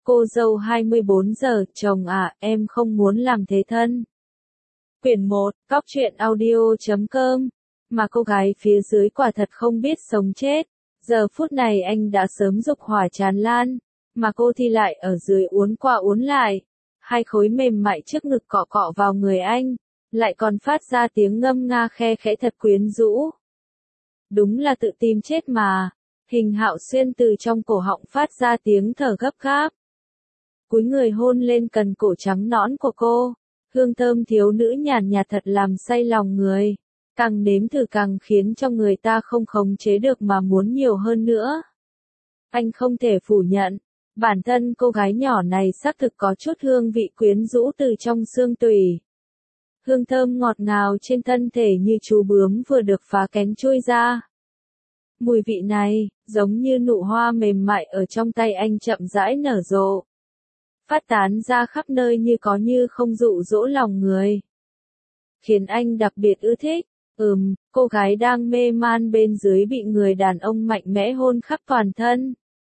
Cô dâu 24 giờ, chồng à, em không muốn làm thế thân. Quyển 1, Cóc truyện audio.com. Mà cô gái phía dưới quả thật không biết sống chết. Giờ phút này anh đã sớm dục hỏa tràn lan, mà cô thì lại ở dưới uốn qua uốn lại. Hai khối mềm mại trước ngực cọ cọ vào người anh, lại còn phát ra tiếng ngâm nga khe khẽ thật quyến rũ. Đúng là tự tìm chết mà. Hình Hạo Xuyên từ trong cổ họng phát ra tiếng thở gấp gáp. Cúi người hôn lên cần cổ trắng nõn của cô. Hương thơm thiếu nữ nhàn nhạt thật làm say lòng người. Càng nếm thử càng khiến cho người ta không khống chế được mà muốn nhiều hơn nữa. Anh không thể phủ nhận, bản thân cô gái nhỏ này xác thực có chút hương vị quyến rũ từ trong xương tủy. Hương thơm ngọt ngào trên thân thể như chú bướm vừa được phá kén trôi ra. Mùi vị này, giống như nụ hoa mềm mại ở trong tay anh chậm rãi nở rộ. Phát tán ra khắp nơi như có như không dụ dỗ lòng người. Khiến anh đặc biệt ưa thích. Cô gái đang mê man bên dưới bị người đàn ông mạnh mẽ hôn khắp toàn thân.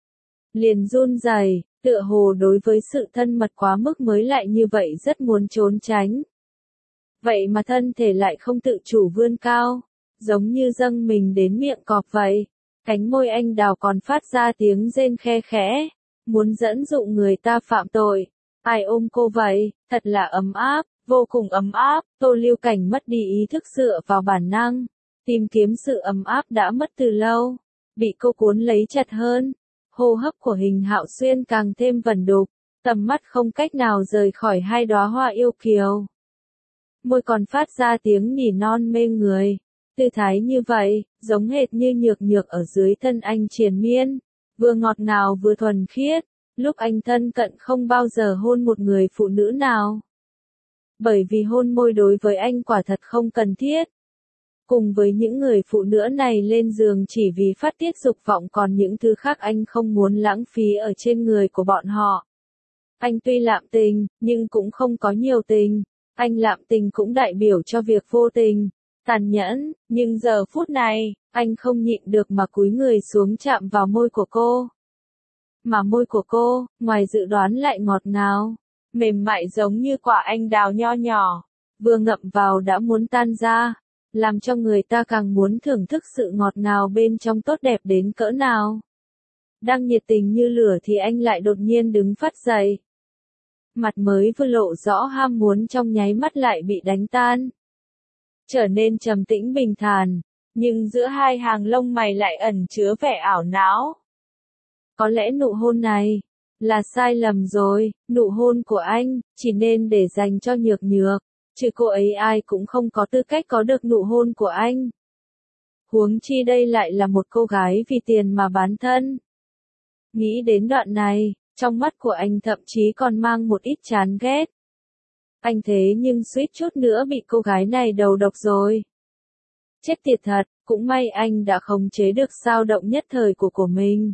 Liền run rẩy, tựa hồ đối với sự thân mật quá mức mới lại như vậy rất muốn trốn tránh. Vậy mà thân thể lại không tự chủ vươn cao, giống như dâng mình đến miệng cọp vậy. Cánh môi anh đào còn phát ra tiếng rên khe khẽ, muốn dẫn dụ người ta phạm tội. Ai ôm cô vậy, thật là ấm áp. Vô cùng ấm áp, Tô Lưu Cảnh mất đi ý thức dựa vào bản năng, tìm kiếm sự ấm áp đã mất từ lâu, bị cô cuốn lấy chặt hơn, hô hấp của Hình Hạo Xuyên càng thêm vẩn đục, tầm mắt không cách nào rời khỏi hai đóa hoa yêu kiều. Môi còn phát ra tiếng nỉ non mê người, tư thái như vậy, giống hệt như nhược nhược ở dưới thân anh triền miên, vừa ngọt ngào vừa thuần khiết, lúc anh thân cận không bao giờ hôn một người phụ nữ nào. Bởi vì hôn môi đối với anh quả thật không cần thiết. Cùng với những người phụ nữ này lên giường chỉ vì phát tiết dục vọng, còn những thứ khác anh không muốn lãng phí ở trên người của bọn họ. Anh tuy lạm tình, nhưng cũng không có nhiều tình. Anh lạm tình cũng đại biểu cho việc vô tình, tàn nhẫn, nhưng giờ phút này, anh không nhịn được mà cúi người xuống chạm vào môi của cô. Mà môi của cô, ngoài dự đoán lại ngọt ngào. Mềm mại giống như quả anh đào nho nhỏ, vừa ngậm vào đã muốn tan ra, làm cho người ta càng muốn thưởng thức sự ngọt ngào bên trong tốt đẹp đến cỡ nào. Đang nhiệt tình như lửa thì anh lại đột nhiên đứng phát dậy. Mặt mới vừa lộ rõ ham muốn trong nháy mắt lại bị đánh tan. Trở nên trầm tĩnh bình thản, nhưng giữa hai hàng lông mày lại ẩn chứa vẻ ảo não. Có lẽ nụ hôn này là sai lầm rồi, nụ hôn của anh, chỉ nên để dành cho nhược nhược, chứ cô ấy ai cũng không có tư cách có được nụ hôn của anh. Huống chi đây lại là một cô gái vì tiền mà bán thân. Nghĩ đến đoạn này, trong mắt của anh thậm chí còn mang một ít chán ghét. Anh thế nhưng suýt chút nữa bị cô gái này đầu độc rồi. Chết tiệt thật, cũng may anh đã khống chế được dao động nhất thời của mình.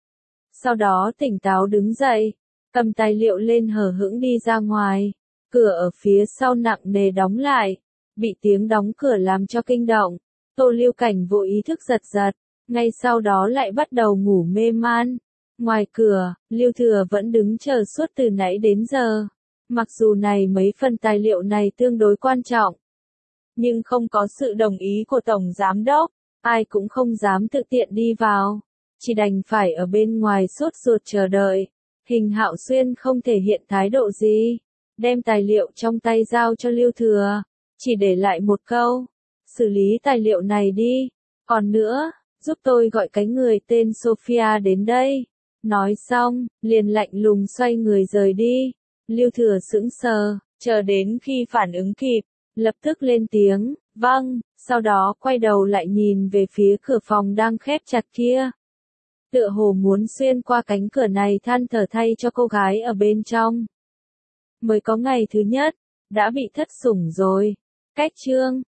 Sau đó tỉnh táo đứng dậy, cầm tài liệu lên hờ hững đi ra ngoài, cửa ở phía sau nặng nề đóng lại, bị tiếng đóng cửa làm cho kinh động, Tô Lưu Cảnh vô ý thức giật giật, ngay sau đó lại bắt đầu ngủ mê man. Ngoài cửa, Lưu Thừa vẫn đứng chờ suốt từ nãy đến giờ, mặc dù này mấy phần tài liệu này tương đối quan trọng, nhưng không có sự đồng ý của Tổng Giám Đốc, ai cũng không dám tự tiện đi vào. Chỉ đành phải ở bên ngoài sốt ruột chờ đợi. Hình Hạo Xuyên không thể hiện thái độ gì, đem tài liệu trong tay giao cho Lưu Thừa, chỉ để lại một câu, xử lý tài liệu này đi, còn nữa, giúp tôi gọi cái người tên Sophia đến đây. Nói xong, liền lạnh lùng xoay người rời đi. Lưu Thừa sững sờ, chờ đến khi phản ứng kịp, lập tức lên tiếng, vâng, sau đó quay đầu lại nhìn về phía cửa phòng đang khép chặt kia. Tựa hồ muốn xuyên qua cánh cửa này than thở thay cho cô gái ở bên trong. Mới có ngày thứ nhất, đã bị thất sủng rồi. Cách chương